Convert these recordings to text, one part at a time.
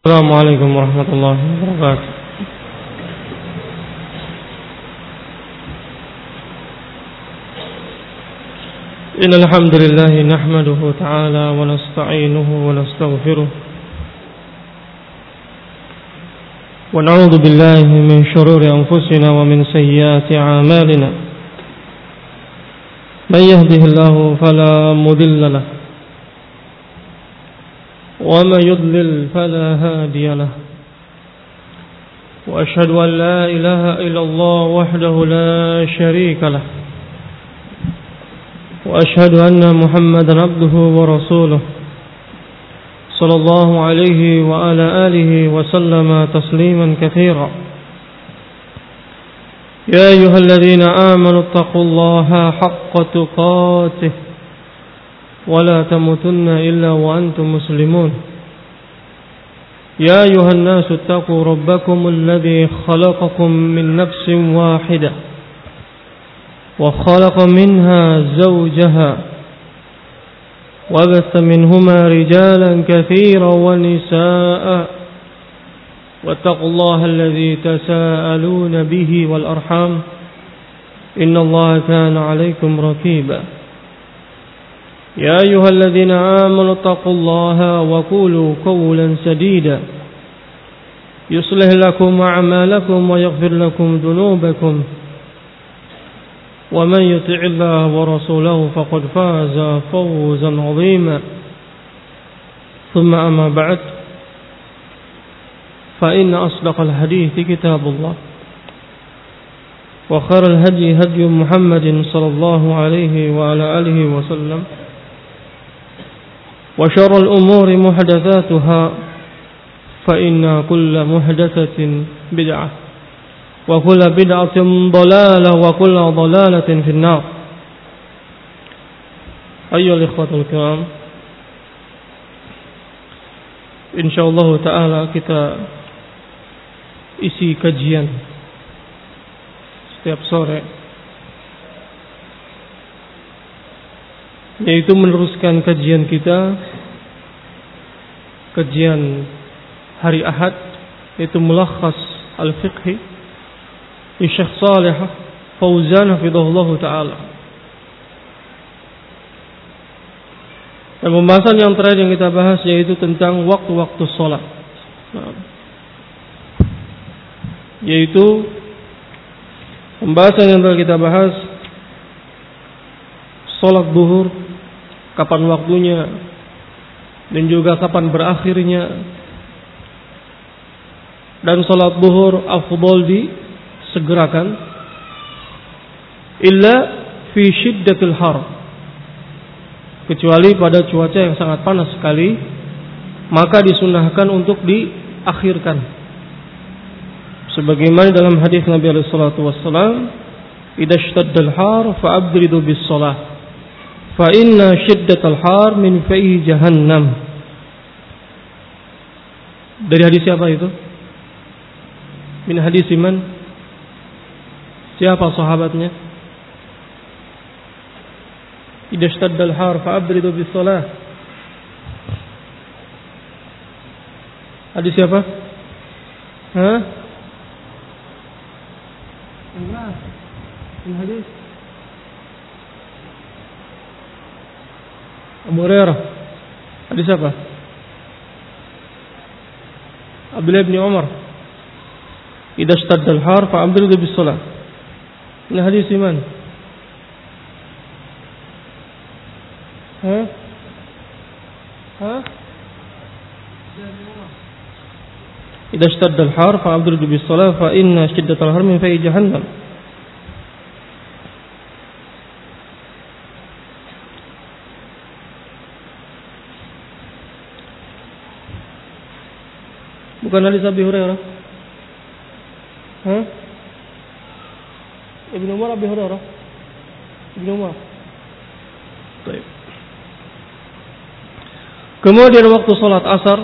Assalamualaikum warahmatullahi wabarakatuh. Innal hamdalillah nahmaduhu ta'ala wa nasta'inuhu wa nastaghfiruh wa na'udzu billahi min shururi anfusina wa min sayyiati a'malina. May yahdihillahu fala mudilla lahu وَمَا يُضْلِلْ فَلَا هَادِيَ لَهُ وَأَشْهَدُ أَنْ لَا إِلَهَ إِلَّا اللَّهُ وَحْدَهُ لَا شَرِيكَ لَهُ وَأَشْهَدُ أَنَّ مُحَمَّدًا عَبْدُهُ وَرَسُولُهُ صلى الله عليه وعلى آله وسلم تسليما كثيرا. يا أيها الذين آمنوا اتقوا الله حق تقاته ولا تموتن إلا وأنتم مسلمون. يا أيها الناس اتقوا ربكم الذي خلقكم من نفس واحدة وخلق منها زوجها وبث منهما رجالا كثيرا ونساء واتقوا الله الذي تساءلون به والأرحام إن الله كان عليكم رقيبا. يا أيها الذين آمنوا اتقوا الله وقولوا قولا سديدا يصلح لكم أعمالكم ويغفر لكم ذنوبكم ومن يطع الله ورسوله فقد فاز فوزا عظيما. ثم أما بعد فإن أصدق الحديث كتاب الله وخير الهدي هدي محمد صلى الله عليه وعلى آله وسلم وشر الأمور محدثاتها فإن كل محدثة بدعة وكل بدعة ضلالة وكل ضلالة في النار. أيها الإخوة الكرام, insyaallah ta'ala kita isi kajian setiap sore, yaitu meneruskan kajian kita, kajian hari Ahad, yaitu Mulakhas Al-Fiqhi di Syekh Shalih Fauzan hafizahullah ta'ala. Dan pembahasan yang terakhir yang kita bahas yaitu tentang waktu-waktu sholat, yaitu pembahasan yang telah kita bahas sholat zuhur, kapan waktunya dan juga kapan berakhirnya, dan sholat zuhur afdal disegerakan illa fi syiddatil har, kecuali pada cuaca yang sangat panas sekali, maka disunahkan untuk diakhirkan, sebagaimana dalam hadis Nabi sallallahu alaihi wasallam, idza ishtaddal har fa'abridu bis shalah fa inna syiddatal har min fayhi jahannam. Dari hadis siapa itu? Min hadis man? Siapa sahabatnya? Idza ishtaddal har fa'abridu bis shalah. Hadis siapa? Hah? Enggak. Ini hadis Abu Hurairah. Hadis apa? Abdullah bin Umar. Idza ishtadda al-har fa'abridu bis-shalah. Ini hadis iman. Idza ishtadda al-har fa'abridu bis-shalah fa inna shiddatal har min fayhi jahannam. Bukan hadis Abi Hurairah. Ibnu Umar, Abi Hurairah. Ibnu Umar. Baik. Kemudian waktu salat asar,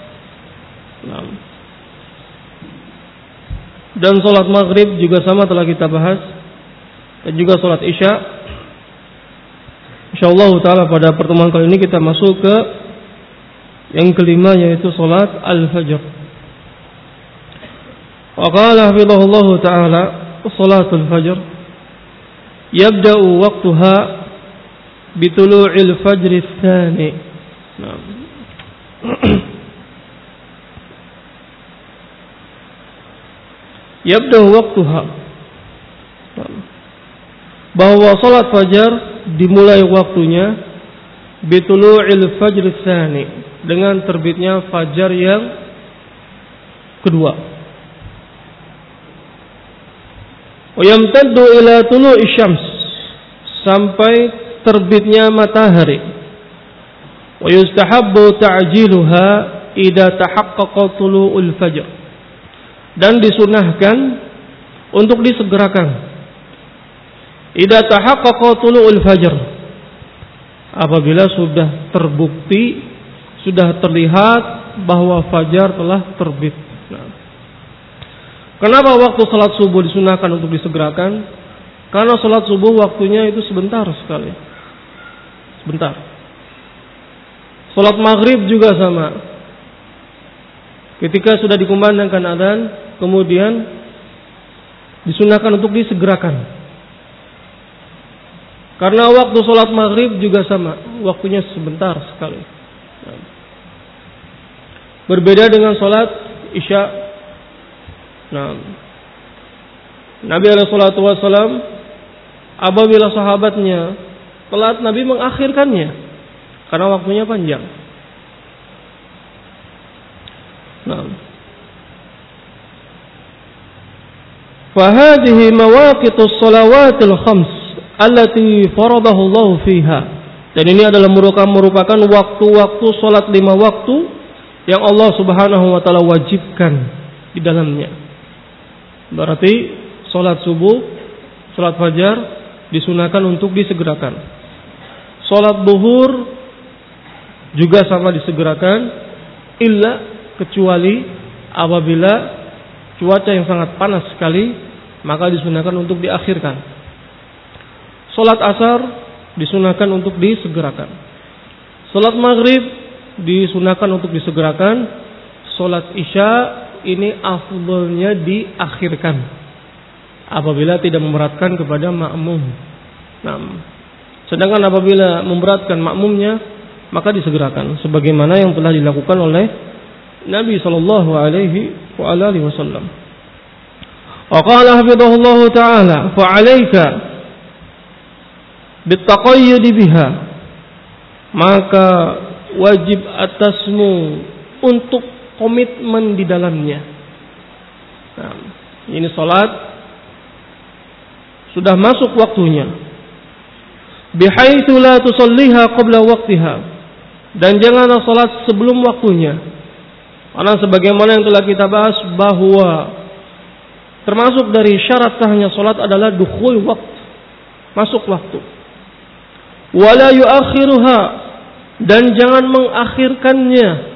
dan salat maghrib juga sama telah kita bahas, dan juga salat isya. Insyaallah taala pada pertemuan kali ini kita masuk ke Yang kelima yaitu salat al-fajr. Wa qala hafizahullahu ta'ala salatul fajr yabda'u waqtaha bitulu'il fajr ats-tsani. Yabda'u waqtaha, bahwa salat fajar dimulai waktunya bitulu'il fajr ats-tsani, dengan terbitnya fajar yang kedua. Wa yamtaddu ila tulu'i syams, sampai terbitnya matahari. Wa yustahabbu ta'jiluha idza tahaqqaqa tulu'ul fajr, dan disunahkan untuk disegerakan idza tahaqqaqa tulu'ul fajr, apabila sudah terbukti, sudah terlihat bahwa fajar telah terbit. Kenapa waktu salat subuh disunahkan untuk disegerakan? Karena salat subuh waktunya itu sebentar sekali. Sebentar. Salat maghrib juga sama. Ketika sudah dikumandangkan adzan, kemudian disunahkan untuk disegerakan. Karena waktu salat maghrib juga sama, waktunya sebentar sekali. Berbeda dengan salat isya. Nabi SAW, apabila sahabatnya telat, Nabi mengakhirkannya karena waktunya panjang. Fahadihi mawaqitus salawatil khams allati faradahu Allah fiha. Dan ini adalah merupakan waktu-waktu salat 5 waktu yang Allah Subhanahu wa taala wajibkan di dalamnya. Berarti salat subuh, salat fajar disunahkan untuk disegerakan. Salat zuhur juga sama disegerakan, illa kecuali apabila cuaca yang sangat panas sekali, maka disunahkan untuk diakhirkan. Salat asar disunahkan untuk disegerakan. Salat maghrib disunahkan untuk disegerakan. Salat isya ini afdhalnya diakhirkan apabila tidak memberatkan kepada makmum. Sedangkan apabila memberatkan makmumnya, maka disegerakan sebagaimana yang telah dilakukan oleh Nabi sallallahu alaihi wasallam. Wa qala hafizahullahu ta'ala, fa 'alaika bittaqayyud biha, maka wajib atasmu untuk komitmen di dalamnya. Ini salat sudah masuk waktunya. Bihaitsu la tusalliha qabla waqtiha, dan janganlah salat sebelum waktunya. Karena sebagaimana yang telah kita bahas bahwa termasuk dari syarat sahnya salat adalah dukhul waqt, masuk waktu. Wala yuakhiruha, dan jangan mengakhirkannya.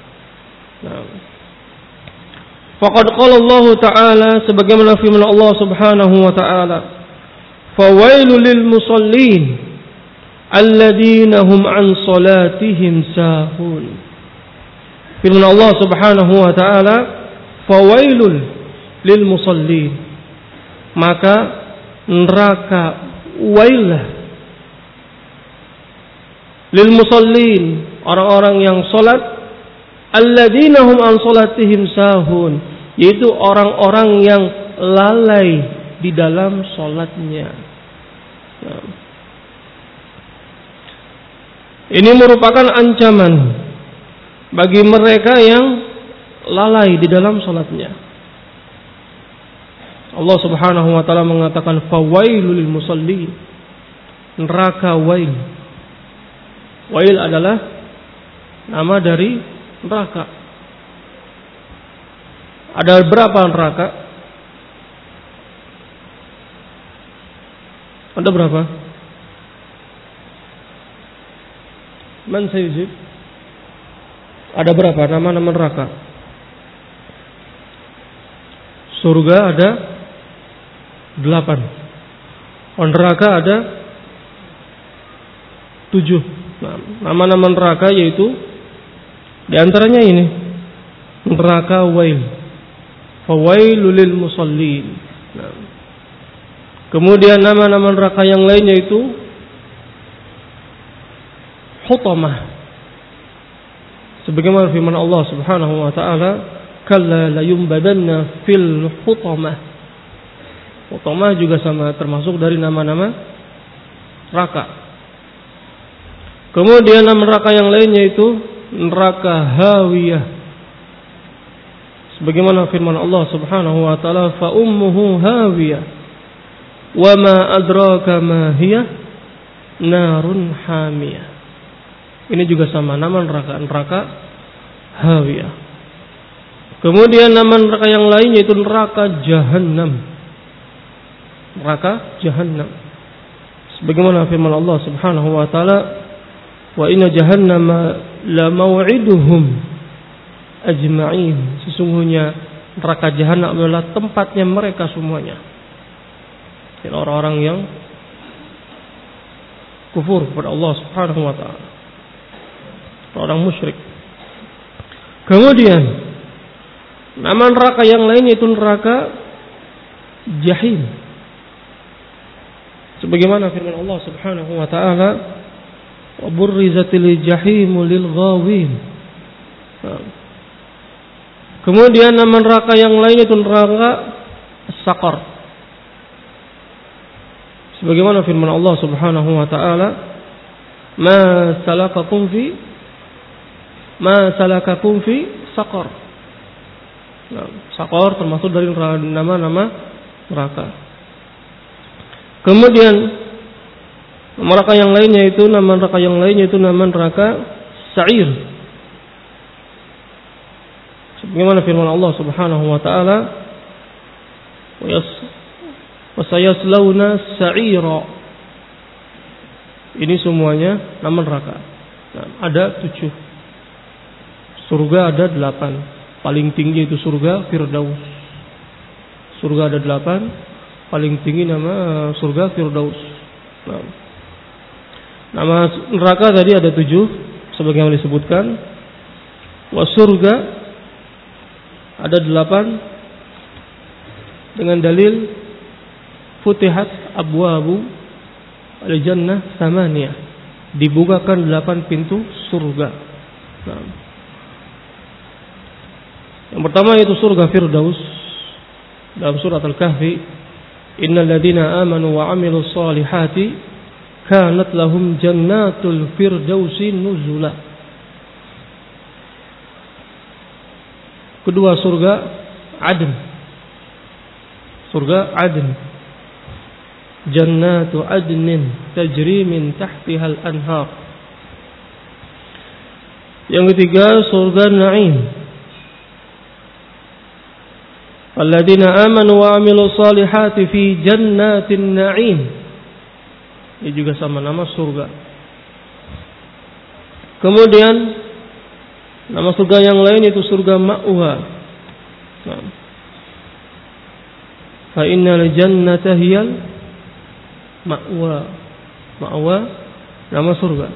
Faqad qala Allah Ta'ala, sebagaimana firman Allah Subhanahu wa Ta'ala, fawailul lil musallin alladzina hum an salatihim sahun. Firman Allah Subhanahu wa Ta'ala, fawailul lil musallin, maka neraka wailah lil musallin, orang-orang yang salat, alladzina hum an salatihim sahun, yaitu orang-orang yang lalai di dalam salatnya. Ini merupakan ancaman bagi mereka yang lalai di dalam salatnya. Allah Subhanahu wa taala mengatakan fawailul lil musallin, neraka wail. Wail adalah nama dari neraka. Ada berapa neraka? Ada berapa? Man sayujib? Ada berapa nama-nama neraka? Surga ada 8. Neraka ada 7. Nama-nama neraka yaitu Di antaranya ini neraka wail. Fawailul lil musallin. Nah. Kemudian nama-nama neraka yang lainnya itu Hutamah. Sebagaimana firman Allah Subhanahu wa taala, "Kalla la yumbadanna fil hutamah." Hutamah juga sama termasuk dari nama-nama neraka. Kemudian nama neraka yang lainnya itu neraka hawiyah. Sebagaimana firman Allah Subhanahu wa taala, "Fa ummuhu hawiyah wa ma adraka ma hiya narun hamiyah." Ini juga sama nama neraka hawiyah. Kemudian nama neraka yang lain yaitu neraka jahannam. Neraka jahannam. Sebagaimana firman Allah Subhanahu wa taala, "Wa inna jahannama la maw'iduhum ajma'in." Sesungguhnya neraka jahannam adalah tempatnya mereka semuanya. Dan orang-orang yang kufur kepada Allah Subhanahu wa taala, orang musyrik. Kemudian nama neraka yang lain yaitu neraka jahim. Sebagaimana firman Allah Subhanahu wa taala, "Wa burrizatil jahimu lil ghawin." Kemudian nama neraka yang lain yaitu neraka Saqar. Sebagaimana firman Allah Subhanahu wa taala, "Ma salakakum fi saqar." Nah, Saqar termasuk dari nama-nama neraka. Kemudian neraka yang lainnya itu nama neraka Sa'ir. Sebagaimana firman Allah Subhanahu wa taala, "Wa sayaslawna sa'ira." Ini semuanya nama neraka. Nah, ada 7. Surga ada 8. Paling tinggi itu surga Firdaus. Surga ada 8. Paling tinggi nama surga Firdaus. Nah, nama neraka tadi ada 7 sebagaimana disebutkan. Wa surga ada 8 dengan dalil futihat abwabu al-jannah samaniyah. Dibukakan 8 pintu surga. Nah, yang pertama yaitu surga Firdaus. Dalam surat Al-Kahfi, "Innal ladzina amanu wa 'amilus solihati kanat lahum jannatul firdausi nuzula." Kedua surga Adn. Surga Adn. Jannatu adnin tajri min tahtihal anhar. Yang ketiga surga Naim. Alladzina amanu wa 'amilus solihati fi jannatin na'im. Ini juga sama nama surga. Kemudian nama surga yang lain itu surga Ma'wa. Fa innal jannata hiyal ma'wa. Ma'wa nama surga.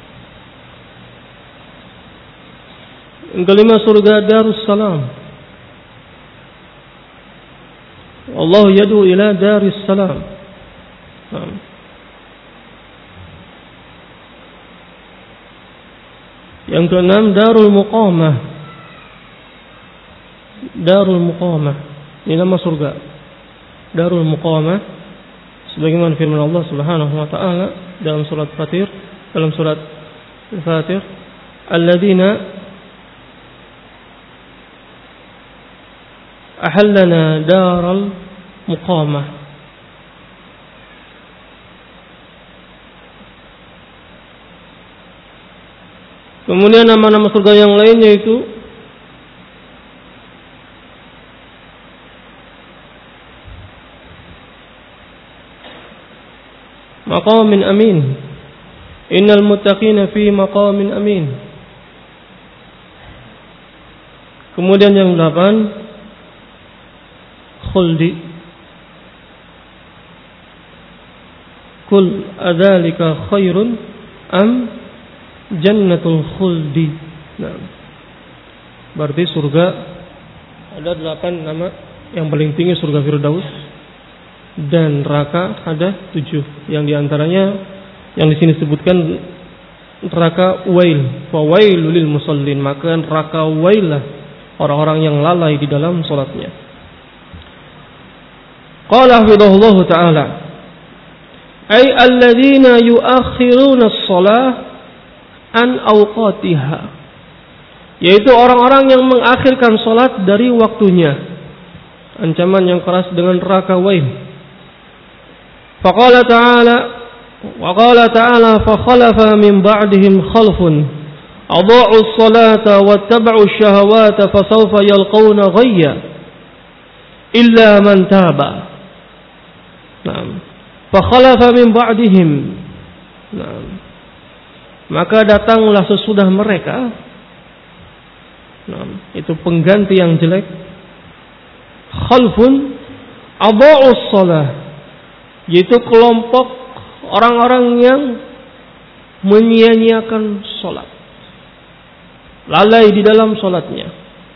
Yang kelima surga Darussalam. Allah yad'u ila Darussalam. Yang keenam Darul Muqamah. Darul Muqamah ini nama surga. Darul Muqamah sebagaimana firman Allah Subhanahu wa taala dalam surat Fatir, dalam surat Al-Fatir, "Alladzina ahallana daral muqamah." Kemudian nama-nama surga yang lainnya itu maqamin amin. Innal muttaqina fi maqamin amin. Kemudian yang 8 khuldi. Kul adzalika khairun am jannatul khuldi. Nah, Berarti surga ada 8 nama. Yang paling tinggi surga Firdaus, dan neraka ada 7. Yang diantaranya yang di sini disebutkan neraka wail. Fa wailul lil musallin, maka neraka wailah orang-orang yang lalai di dalam salatnya. Qala hafidhahullahu ta'ala, ay alladzina yuakhiruna as-shalah an awqatiha, yaitu orang-orang yang mengakhirkan salat dari waktunya. Ancaman yang keras dengan neraka wail. Faqala ta'ala, wa qala ta'ala, fa khalafa min ba'dihim khalfun adha'u as-salata wattaba'u ash-shahawati fasawfa yalqawna ghayya illa man taba. Naam. Fa khalafa min ba'dihim. Naam. Maka datanglah sesudah mereka. Naam, itu pengganti yang jelek. Khalfun adha'us shalah, yaitu kelompok orang-orang yang menyia-nyiakan salat, lalai di dalam salatnya.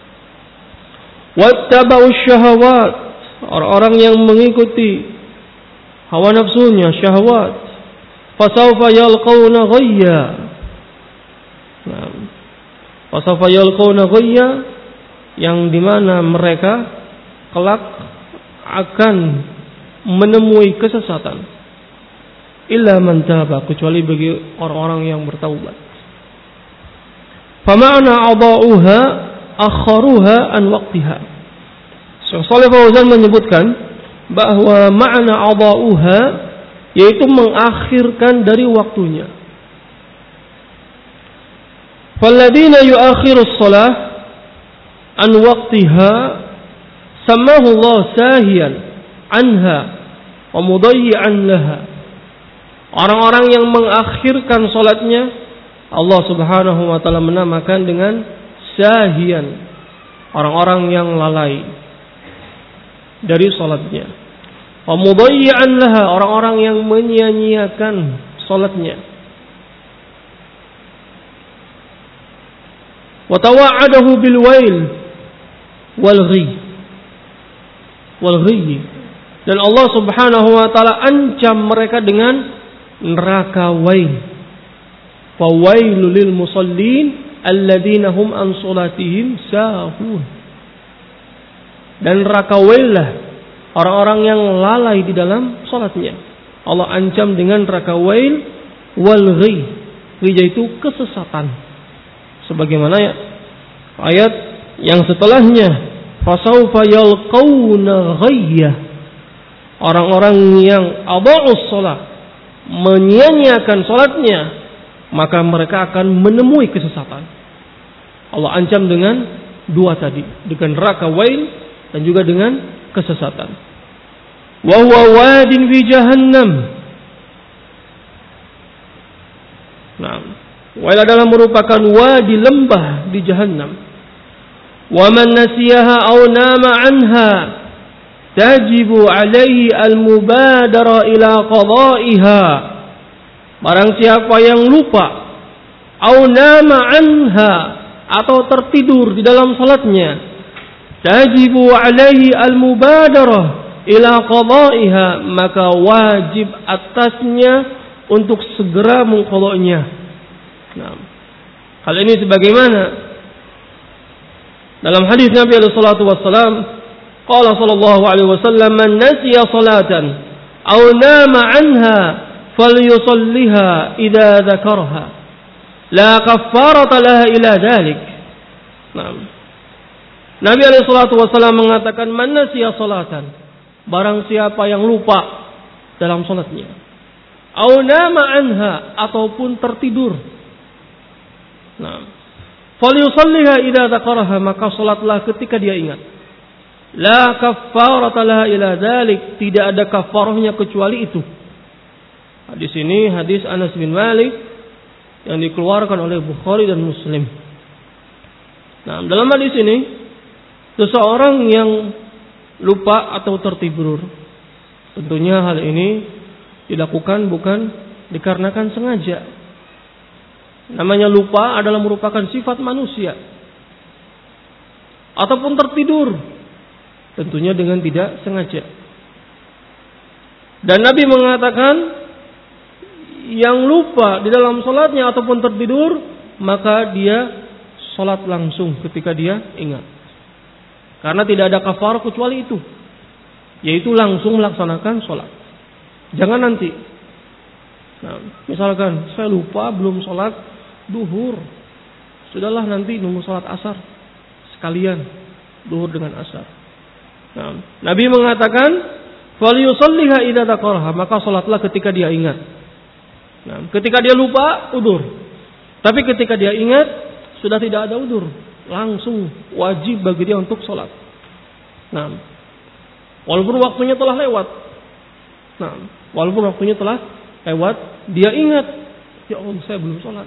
Wattaba'us syahawat, orang-orang yang mengikuti hawa nafsunya, syahwat. Fasawfa yalqawna ghayya. Fasawfa yalqawna ghayya, yang dimana mereka kelak akan menemui kesesatan. Illa man taba, kecuali bagi orang-orang yang bertaubat. Fama'na adha'uha akharuha an waqtiha. Syekh Shalih Fauzan menyebutkan bahwa makna adha'uha yaitu mengakhirkan dari waktunya. Falladzina yu'akhirus shalah an waqtiha samahu Allah sahiyan anha wa mudayyi'an laha. Orang-orang yang mengakhirkan salatnya, Allah Subhanahu wa taala menamakan dengan sahiyan, orang-orang yang lalai dari salatnya. Wa mudayyi'an laha, orang-orang yang menyia-nyiakan salatnya. Wa tawa'adahu bil wail wal ghi. Dan Allah Subhanahu wa taala ancam mereka dengan neraka wail. Fa wailul lil musallin alladzina hum an salatihim sahun. Dan neraka waillah orang-orang yang lalai di dalam salatnya. Allah ancam dengan neraka wail wal ghi, yaitu kesesatan. Sebagaimana ayat yang setelahnya, fasawfa yalqawna ghayya, orang-orang yang adha'us shalah, menyia-nyiakan salatnya, maka mereka akan menemui kesesatan. Allah ancam dengan dua tadi, dengan neraka wail dan juga dengan kesesatan. Wa huwa wadin fi jahannam. Nah, wail adalah merupakan wadi, lembah di jahannam. وَمَنْ نَسِيَهَا أَوْ نَامَ عَنْهَا تَجِبُ عَلَيْهِ الْمُبَادَرَةُ إِلَى قَضَائِهَا. Barang siapa yang lupa, أَوْ نَامَ عَنْهَا, atau tertidur di dalam salatnya, تَجِبُ عَلَيْهِ الْمُبَادَرَةُ إِلَى قَضَائِهَا, maka wajib atasnya untuk segera mengqadanya. Nah, hal ini sebagaimana dalam hadis Nabi alaihi salatu wassalam, qala sallallahu alaihi wasallam, man nasiya salatan aw nama anha falyusalliha idza dzakarha la kaffarata laha ila dzalik. Naam. Nabi alaihi salatu wassalam mengatakan, man nasiya salatan, barang siapa yang lupa dalam salatnya, aw nama anha, ataupun tertidur. Naam. Falyusalliha idza dzakaraha, maka salatlah ketika dia ingat. La kaffarata laha ila dzalik, tidak ada kafarahnya kecuali itu. Hadis ini hadis Anas bin Malik yang dikeluarkan oleh Bukhari dan Muslim. Nah, dalam hadis ini seseorang yang lupa atau tertidur, tentunya hal ini dilakukan bukan dikarenakan sengaja. Namanya lupa adalah merupakan sifat manusia. ataupun tertidur, tentunya dengan tidak sengaja. Dan Nabi mengatakan yang lupa di dalam salatnya ataupun tertidur, maka dia salat langsung ketika dia ingat. Karena tidak ada kafarah kecuali itu, yaitu langsung melaksanakan salat. Jangan nanti. Nah, misalkan saya lupa belum salat duhur, sudahlah nanti nunggu salat asar sekalian, duhur dengan asar. Nah, Nabi mengatakan, "Falyusalliha idza dzakaraha," maka salatlah ketika dia ingat. Nah, ketika dia lupa, udzur. Tapi ketika dia ingat, sudah tidak ada udzur, langsung wajib bagi dia untuk salat. Nah, walaupun waktunya telah lewat. Nah, walaupun waktunya telah lewat, dia ingat, ya Allah, saya belum salat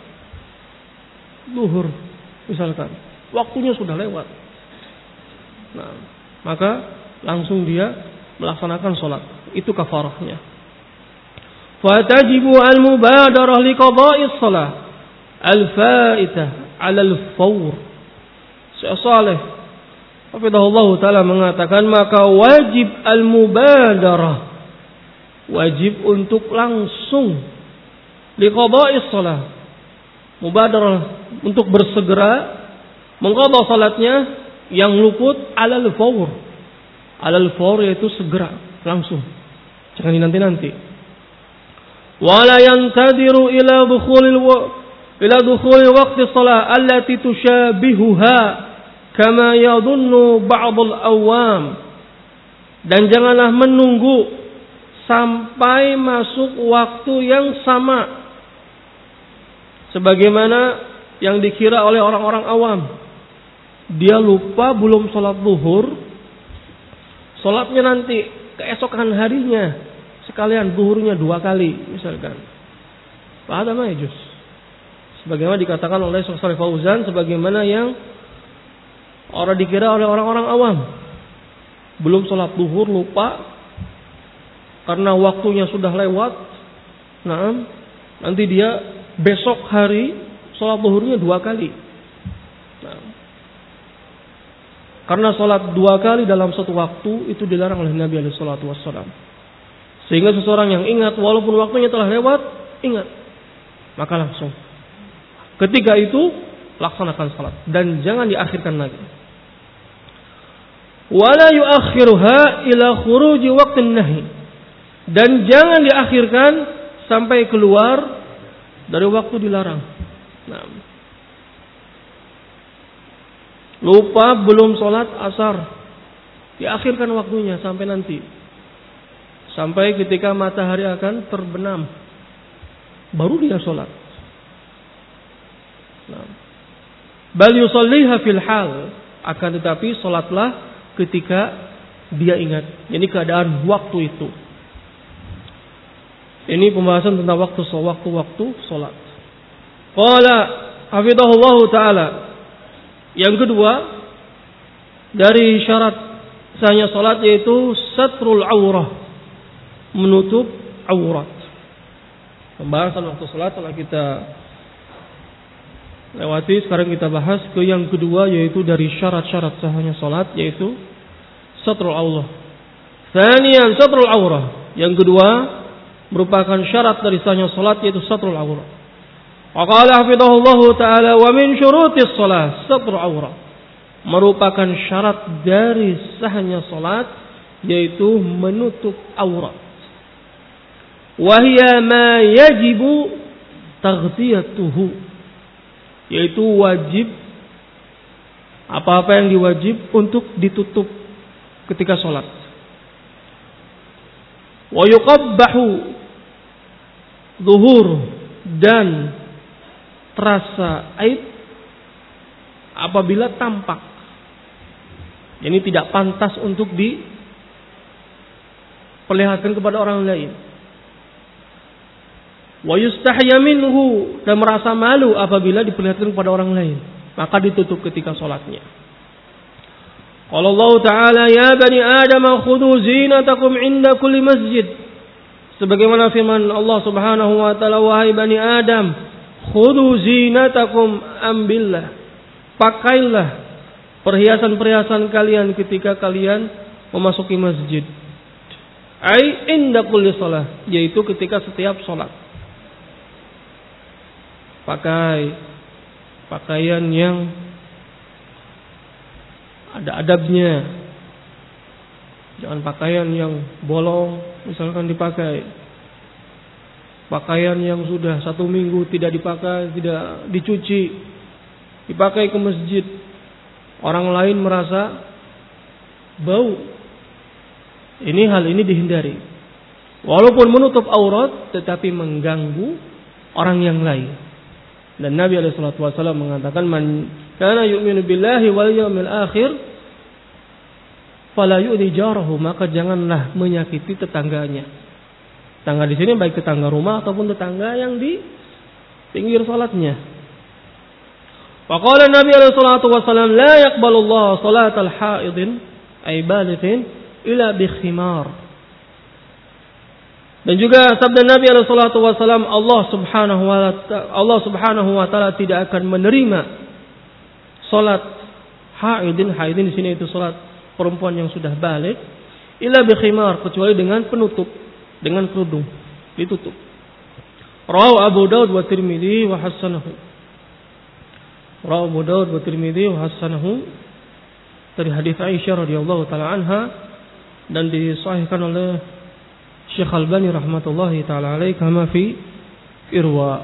duhur misalkan, waktunya sudah lewat. Nah, maka langsung dia melaksanakan salat. Itu kafarahnya. Fatajibu al-mubadarah liqada'is salah al-faitah 'ala al-fawr. Syekh Shalih hafizahullah taala mengatakan, maka wajib al-mubadarah, wajib untuk langsung liqada'is salah, mubadarah untuk bersegera mengqadha salatnya yang luput 'alal fawr. 'Alal fawr yaitu segera, langsung. Jangan dinanti-nanti. Wala yantadiru ila dukhulil waqti shalah allati tushabihuha kama yadhunnu ba'd al-awam. Dan janganlah menunggu sampai masuk waktu yang sama sebagaimana yang dikira oleh orang-orang awam. Dia lupa belum sholat zuhur, sholatnya nanti keesokan harinya, sekalian zuhurnya 2 kali misalkan. Fahada ma yajuz. Sebagaimana dikatakan oleh Syekh Shalih Fauzan, sebagaimana yang dikira oleh orang-orang awam. Belum sholat zuhur, lupa karena waktunya sudah lewat. Nah, nanti dia besok hari sholat zuhurnya 2 kali. Nah, karena sholat 2 kali dalam satu waktu itu dilarang oleh Nabi SAW. Sehingga seseorang yang ingat walaupun waktunya telah lewat, ingat, maka langsung ketika itu laksanakan sholat dan jangan diakhirkan lagi. Wala yuakhiruha ila khuruji waqtin nahi, dan jangan diakhirkan sampai keluar dari waktu dilarang. Nah, lupa belum sholat asar, diakhirkan waktunya sampai nanti, sampai ketika matahari akan terbenam, baru dia sholat. Nah, bal yusalliha fil hal, akan tetapi sholatlah ketika dia ingat, ini keadaan waktu itu. Ini pembahasan tentang waktu sholat. Qala hafizahullah ta'ala. Yang kedua dari syarat sahnya sholat yaitu satrul aurah, menutup aurat. Pembahasan waktu sholat telah kita lewati. Sekarang kita bahas ke yang kedua, yaitu dari syarat-syarat sahnya sholat, yaitu satrul aurah. Tsaniyan satrul aurah. Yang kedua merupakan syarat dari sahnya salat, yaitu satrul aurah. Wa qala hafizahullah taala, wa min syurutis shalah satrul aurah, merupakan syarat dari sahnya salat yaitu menutup aurat. Wa hiya ma yajibu taghtiyatuhu, yaitu wajib, apa-apa yang diwajib untuk ditutup ketika salat. Wa yuqabbahu zuhur, dan terasa aib apabila tampak. Ini tidak pantas untuk diperlihatkan kepada orang lain. Wa yustahya minhu, dan merasa malu apabila diperlihatkan kepada orang lain, maka ditutup ketika salatnya. Qala Allah Ta'ala, ya bani Adam khudhu zinatakum inda kulli masjid. Sebagaimana firman Allah Subhanahu wa taala, wahai bani Adam, khudhu zinatakum, ambillah, pakailah perhiasan-perhiasan kalian ketika kalian memasuki masjid. Ai inda kulli shalah, yaitu ketika setiap salat. Pakai pakaian yang ada adabnya. Jangan pakaian yang bolong misalkan dipakai. Pakaian yang sudah 1 minggu tidak dipakai, tidak dicuci, dipakai ke masjid. Orang lain merasa bau. Hal ini dihindari. Walaupun menutup aurat, tetapi mengganggu orang yang lain. Dan Nabi SAW mengatakan, man kana yu'minu billahi wal yawmil akhir fala yu'dhi jarahu, maka janganlah menyakiti tetangganya. Tetangga di sini baik tetangga rumah ataupun tetangga yang di pinggir salatnya. Faqala Nabi SAW, la yaqbalu Allah salatal haidin ay balighin ila bi khimar. Dan juga sabda Nabi SAW, Allah Subhanahu wa taala tidak akan menerima salat haidin di sini itu salat perempuan yang sudah balik, ila bi khimar, kecuali dengan penutup, dengan kerudung ditutup. Rawahu Abu Daud wa Tirmidzi wa hasanahu. Rawahu Abu Daud wa Tirmidzi wa hasanahu, dari hadis Aisyah radhiyallahu taala anha, dan disahihkan oleh Syekh Albani rahmatullahi taala alaihi kama fi Irwa.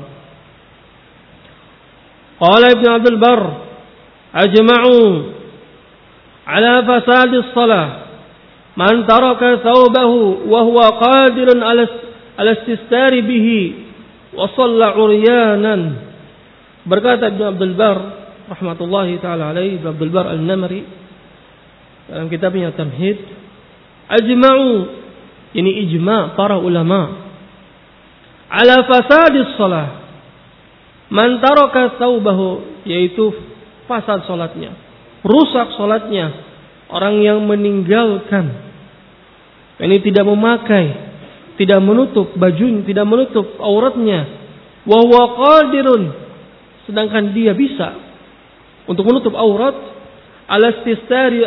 Qala Ibn Abdul Barr, ajma'u ala fasad as-salah man taraka thawbahu wa huwa qadirun ala ististari bihi wa shalla uryanan. Berkata Ibn Abdul Barr rahmatullahi taala alaihi, Ibn Abdul Barr Al-Namri dalam kitabnya Tamhid, ajma'u, ini ijma' para ulama, ala fasadis salah man taraka thawbahu, yaitu fasad salatnya, rusak salatnya orang yang meninggalkan, ini tidak memakai, tidak menutup bajunya, tidak menutup auratnya, wa huwa qadirun, sedangkan dia bisa untuk menutup aurat, alastistari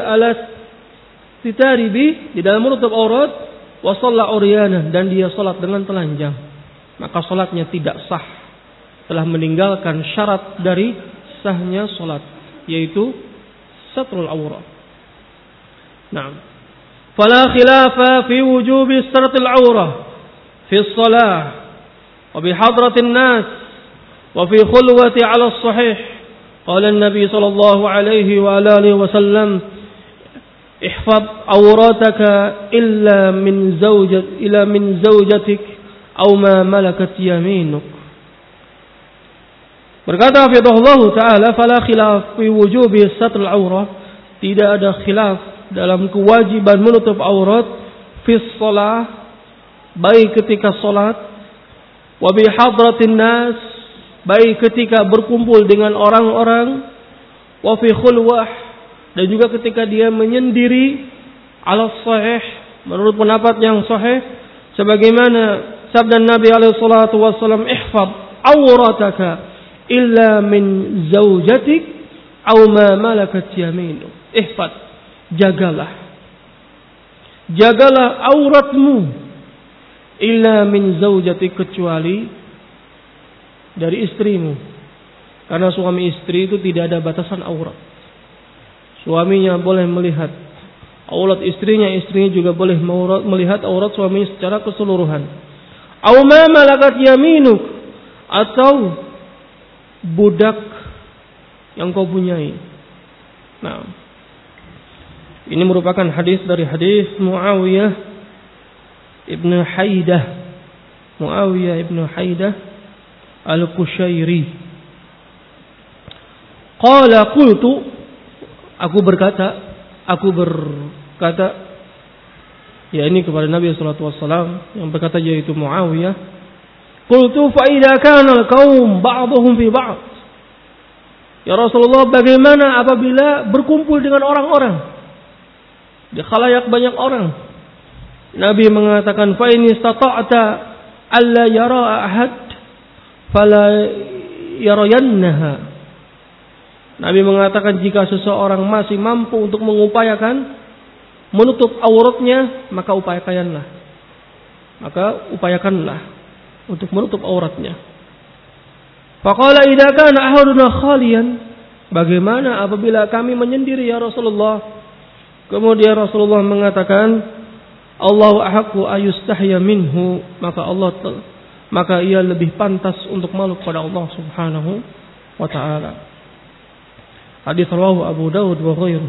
bi, di dalam menutup aurat, wa shalla uryanan, dan dia salat dengan telanjang, maka salatnya tidak sah, telah meninggalkan syarat dari sahnya salat, yaitu satrul aurat. Naam. Fala khilafa fi wujubi satril aurat fi shalah wa bi hadratin nas wa fi khulwati ala as-sahih. Qala an-nabi sallallahu alaihi wa alihi wa sallam, ihfaz awrataka illa min zawjatik aw ma malakat yaminuk. Berkata hafizahullah taala, fala khilaf fi wujubi satril aurat, tidak ada khilaf dalam kewajiban menutup aurat fi shalah, baik ketika salat, wa bi hadratin nas, baik ketika berkumpul dengan orang-orang, wa fi khulwah, dan juga ketika dia menyendiri, ala sahih, menurut pendapat yang sahih, sebagaimana sabda Nabi alaihi salatu wasallam, ihfaz awrataka illa min zawjatik aw ma malakat yaminuk. Ihfaz, jagalah auratmu, illa min zawjatik, kecuali dari istrimu, karena suami istri itu tidak ada batasan aurat. Suaminya boleh melihat aurat istrinya, istrinya juga boleh melihat aurat suaminya secara keseluruhan. Aw ma malakat yaminuk, atau budak yang kau punyai. Nah, ini merupakan hadis dari hadis Muawiyah ibn Haidah, Muawiyah ibn Haidah Al-Qushairi. Qala qultu, aku berkata, ya ini kepada Nabi sallallahu alaihi wasallam yang berkata yaitu Muawiyah, qultu fa idza kana al-qaum ba'dhum fi ba'd, ya Rasulullah, bagaimana apabila berkumpul dengan orang-orang, di khalayak banyak orang? Nabi mengatakan, fa in istata'ta alla yara ahad fala yarayannaha. Nabi mengatakan jika seseorang masih mampu untuk mengupayakan menutup auratnya, maka upayakanlah untuk menutup auratnya. Faqala idza kana ahaduna khaliyan, bagaimana apabila kami menyendiri ya Rasulullah? Kemudian Rasulullah mengatakan, Allahu ahaqqu ayustahya minhu, maka ia lebih pantas untuk malu kepada Allah Subhanahu wa taala. Hadis rawahu Abu Dawud wa ghairuh.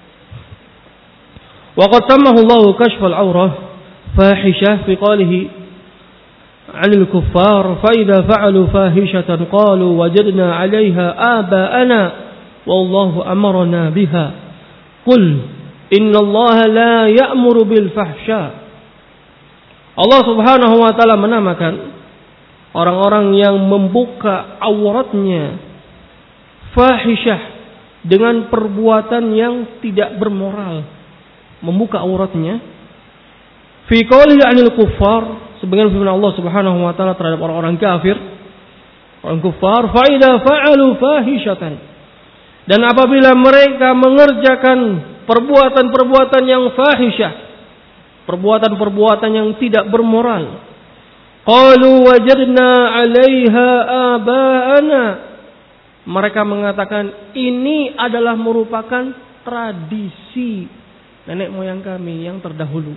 Wa qad sammahu Allah kashfal awrah fahishah fi qalihi 'anil kuffar fa idza fa'alu fahishatan qalu wajadna 'alayha aba'ana wallahu amarna biha. Qul inna Allah la ya'muru bil fahsya. Allah Subhanahu wa taala menamakan orang-orang yang membuka auratnya fahishah dengan perbuatan yang tidak bermoral, membuka auratnya. Fi qawlihi 'anil kuffar, sebagian firman Allah Subhanahu wa taala terhadap orang-orang kafir, orang kufar, fa idza fa'alu fahishatan. Dan apabila mereka mengerjakan perbuatan-perbuatan yang fahisyah, perbuatan-perbuatan yang tidak bermoral, qalu wajadna 'alaiha aba'ana, mereka mengatakan ini adalah merupakan tradisi nenek moyang kami yang terdahulu.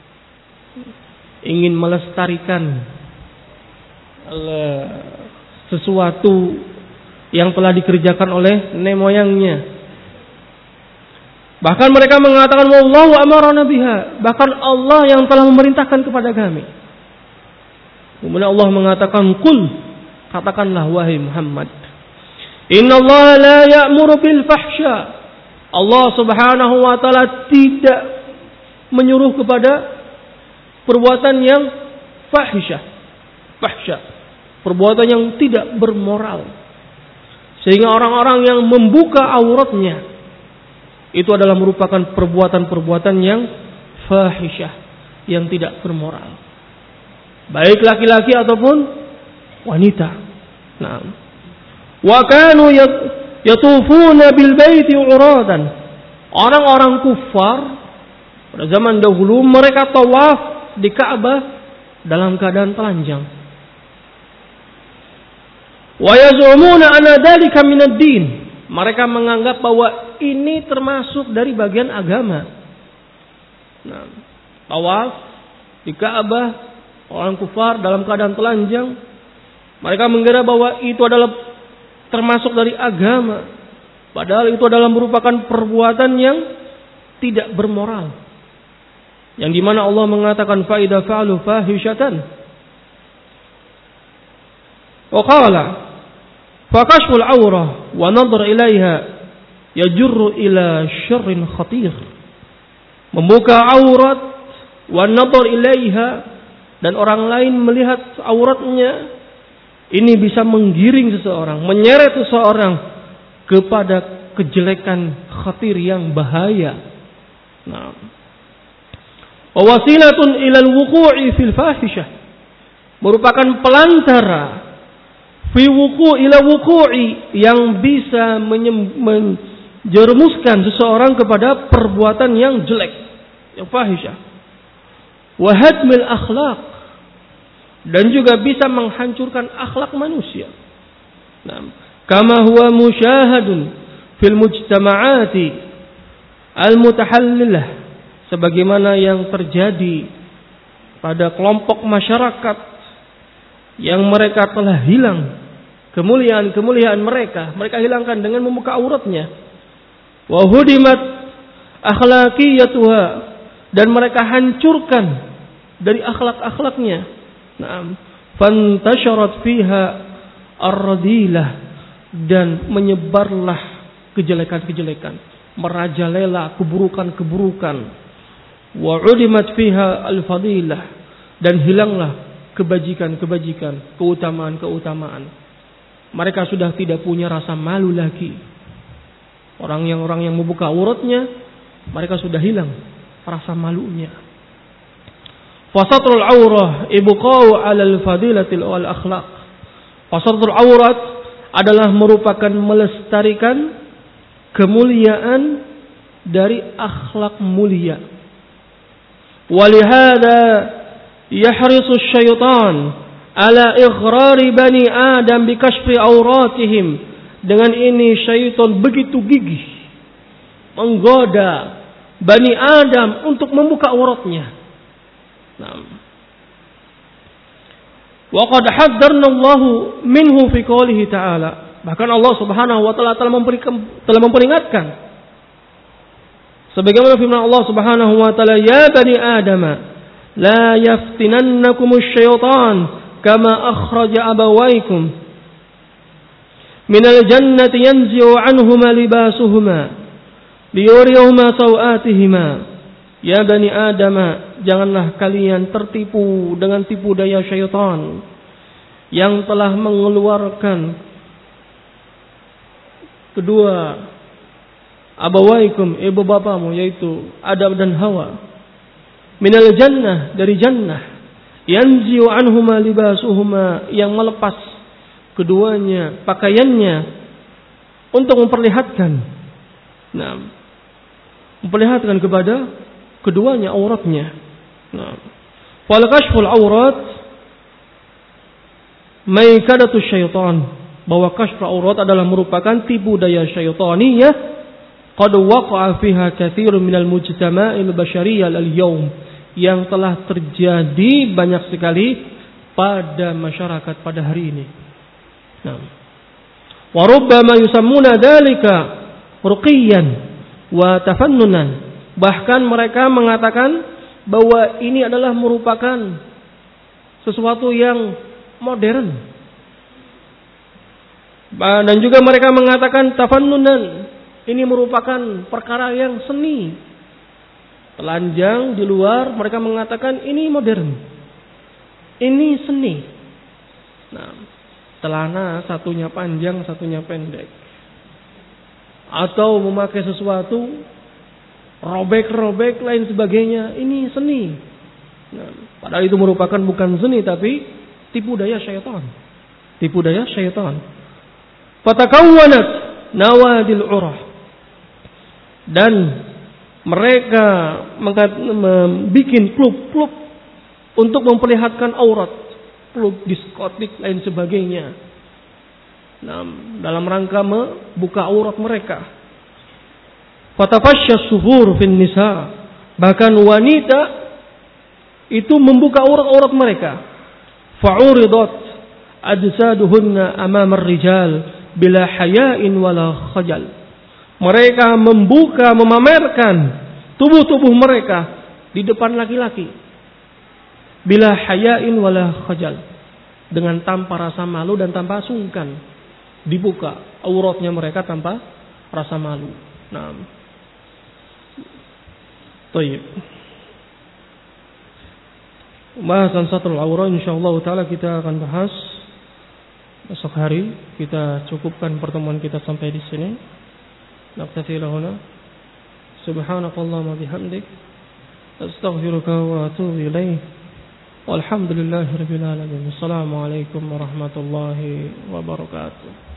Ingin melestarikan sesuatu yang telah dikerjakan oleh nenek moyangnya. Bahkan mereka mengatakan wallahu amarna biha, bahkan Allah yang telah memerintahkan kepada kami. Kemudian Allah mengatakan qul, katakanlah wahai Muhammad, Inna Allah la ya'muru bil fahsya. Allah Subhanahu wa taala tidak menyuruh kepada perbuatan yang fahsyah. Perbuatan yang tidak bermoral. Sehingga orang-orang yang membuka auratnya itu adalah merupakan perbuatan-perbuatan yang fahisyah, yang tidak bermoral. Baik laki-laki ataupun wanita. Nah, wa kanu yatufuna bil baiti uradan. Orang-orang kufar pada zaman dahulu mereka tawaf di Ka'bah dalam keadaan telanjang. Wa yaz'umuna anna dzalika minad din. Mereka menganggap bahwa ini termasuk dari bagian agama. Nah, tawaf di Ka'bah orang kufar dalam keadaan telanjang, mereka mengira bahwa itu adalah termasuk dari agama, padahal itu adalah merupakan perbuatan yang tidak bermoral, yang dimana Allah mengatakan fa idza fa'alu fahishatan wa qala fa kashful awrah wa nadhar ilaiha yajurru ila syarrin khatir. Membuka aurat wa nadhar ilaiha, dan orang lain melihat auratnya, ini bisa menggiring seseorang, menyeret seseorang kepada kejelekan khatir yang bahaya. Nah, wasilatun ilal wuqu'i fil fahisyah, merupakan pelantara fi ila wuqu'i, yang bisa menjerumuskan seseorang kepada perbuatan yang jelek, yang fahisyah. Wa hadmil akhlaq, dan juga bisa menghancurkan akhlak manusia. Nah, kama huwa musyahadun fil mujtama'ati al-mutahallilah, sebagaimana yang terjadi pada kelompok masyarakat yang mereka telah hilang kemuliaan mereka hilangkan dengan membuka auratnya. Wa hudimat akhlaqiyatuha, dan mereka hancurkan dari akhlak-akhlaknya. Naam, fantasharat fiha ar-radilah, dan menyebarlah kejelekan-kejelekan, merajalela keburukan-keburukan. Wa udimat fiha al-fadilah, dan hilanglah kebajikan-kebajikan, keutamaan-keutamaan. Mereka sudah tidak punya rasa malu lagi. Orang yang membuka auratnya, mereka sudah hilang rasa malunya. Fasatrul aurah ibqa'u 'alal fadilatil wal akhlaq. Fasatrul aurat adalah merupakan melestarikan kemuliaan dari akhlak mulia. Walihada yahrisu syaitan ala ighrari bani Adam bi kashfi auratihim. Dengan ini syaitan begitu gigih menggoda Bani Adam untuk membuka auratnya. Wa qad haddarna Allah minhu fi qoulihi ta'ala. Bahkan Allah Subhanahu wa taala telah memperingatkan. Sebagaimana firman Allah Subhanahu wa taala, "Ya bani Adam, la yaftinannakumus syaitan kama akhraja abawaykum minal jannati yanzi'u 'anhuma libasuhuma liyuriyahuma sawatihima." Ya bani Adam, janganlah kalian tertipu dengan tipu daya syaitan yang telah mengeluarkan kedua abawaikum, ibu bapamu, yaitu Adam dan Hawa, minal jannah, dari jannah, yanzi'u anhuma libasuhuma, yang melepas keduanya pakaiannya untuk memperlihatkan memperlihatkan kepada keduanya auratnya. Fal kashful aurat maikadatu syaitan, bahwa kashful aurat adalah merupakan tipu daya syaitaniyah qad waqa'a fiha katsirun minal mujtama'il basyariyyah al-yawm, yang telah terjadi banyak sekali pada masyarakat pada hari ini. Wa rubbama yusammuna dzalika ruqiyyan wa tafannunan. Bahkan mereka mengatakan bahwa ini adalah merupakan sesuatu yang modern. Dan juga mereka mengatakan tafannunan, ini merupakan perkara yang seni. Telanjang di luar, mereka mengatakan ini modern. Ini seni. Celana satunya panjang, satunya pendek. Atau memakai sesuatu robek-robek lain sebagainya, ini seni. Padahal itu merupakan bukan seni, tapi tipu daya syaitan. Tipu daya syaitan. Fatakawwanat nawadil urah, dan mereka membuat klub-klub untuk memperlihatkan aurat, klub diskotik lain sebagainya. Dalam rangka membuka aurat mereka. Fatafashya suhur fin nisa, bahkan wanita itu membuka aurat-aurat mereka. Fa'uridat ajsaduhunna amama ar-rijal bila haya'in wala khajal. Mereka membuka, memamerkan tubuh-tubuh mereka di depan laki-laki. Bila haya'in wala khajal, dengan tanpa rasa malu dan tanpa sungkan. Dibuka auratnya mereka tanpa rasa malu. Baik. Bahasan satrul aurat insyaallah taala kita akan bahas besok hari. Kita cukupkan pertemuan kita sampai di sini. Naktafi lahuna. Subhanakallahumma bihamdik, astaghfiruka wa atubu ilaik. Walhamdulillahirabbil alamin. Assalamualaikum warahmatullahi wabarakatuh.